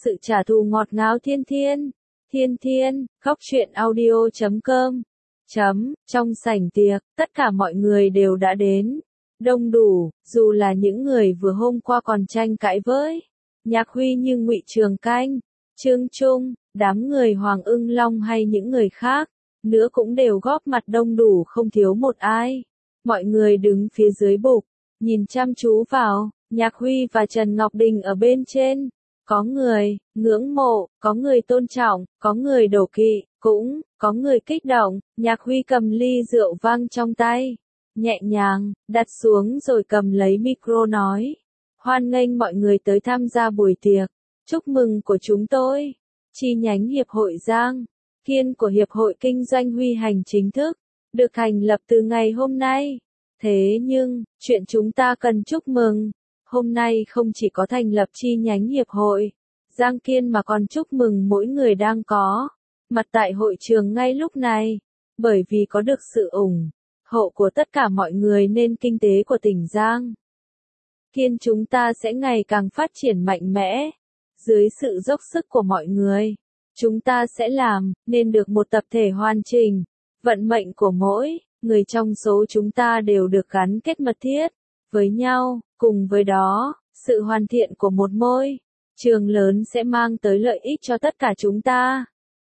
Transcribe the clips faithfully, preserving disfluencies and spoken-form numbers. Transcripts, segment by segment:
sự trả thù ngọt ngào thiên thiên. Thiên thiên, khóc chuyện audio chấm com. Chấm, trong sảnh tiệc, tất cả mọi người đều đã đến. Đông đủ, dù là những người vừa hôm qua còn tranh cãi với Nhạc Huy như Ngụy Trường Canh, Trương Trung, đám người Hoàng Ưng Long hay những người khác, nữa cũng đều góp mặt đông đủ không thiếu một ai. Mọi người đứng phía dưới bục, nhìn chăm chú vào, Nhạc Huy và Trần Ngọc Đình ở bên trên. Có người ngưỡng mộ, có người tôn trọng, có người đổ kỵ, cũng có người kích động. Nhạc Huy cầm ly rượu vang trong tay, nhẹ nhàng đặt xuống rồi cầm lấy micro nói: hoan nghênh mọi người tới tham gia buổi tiệc chúc mừng của chúng tôi. Chi nhánh Hiệp hội Giang Kiên của Hiệp hội Kinh doanh Huy Hành chính thức được thành lập từ ngày hôm nay. Thế nhưng, chuyện chúng ta cần chúc mừng hôm nay không chỉ có thành lập chi nhánh Hiệp hội Giang Kiên mà còn chúc mừng mỗi người đang có mặt tại hội trường ngay lúc này, bởi vì có được sự ủng hộ của tất cả mọi người nên kinh tế của tỉnh Giang Kiên chúng ta sẽ ngày càng phát triển mạnh mẽ. Dưới sự dốc sức của mọi người, chúng ta sẽ làm nên được một tập thể hoàn chỉnh. Vận mệnh của mỗi người trong số chúng ta đều được gắn kết mật thiết với nhau, cùng với đó, sự hoàn thiện của một môi trường lớn sẽ mang tới lợi ích cho tất cả chúng ta.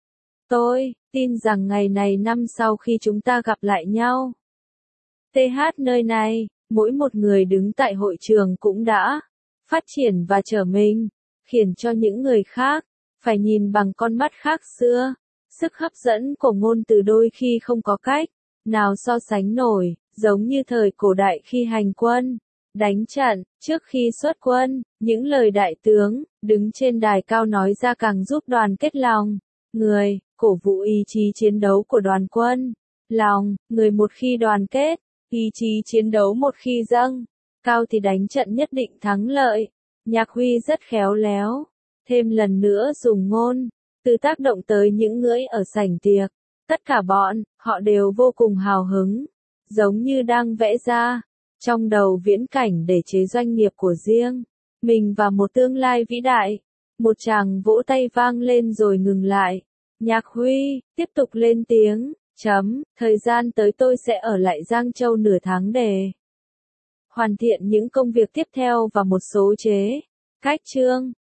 Tôi tin rằng ngày này năm sau khi chúng ta gặp lại nhau, tê hát nơi này, mỗi một người đứng tại hội trường cũng đã phát triển và trở mình, khiến cho những người khác phải nhìn bằng con mắt khác xưa. Sức hấp dẫn của ngôn từ đôi khi không có cách nào so sánh nổi, giống như thời cổ đại khi hành quân, đánh trận, trước khi xuất quân, những lời đại tướng đứng trên đài cao nói ra càng giúp đoàn kết lòng người, cổ vũ ý chí chiến đấu của đoàn quân. Lòng người một khi đoàn kết, ý chí chiến đấu một khi dâng cao thì đánh trận nhất định thắng lợi. Nhạc Huy rất khéo léo, thêm lần nữa dùng ngôn từ tác động tới những người ở sảnh tiệc. Tất cả bọn họ đều vô cùng hào hứng, giống như đang vẽ ra trong đầu viễn cảnh để chế doanh nghiệp của riêng mình và một tương lai vĩ đại. Một tràng vỗ tay vang lên rồi ngừng lại. Nhạc Huy tiếp tục lên tiếng: chấm, thời gian tới tôi sẽ ở lại Giang Châu nửa tháng để hoàn thiện những công việc tiếp theo và một số chế cách chương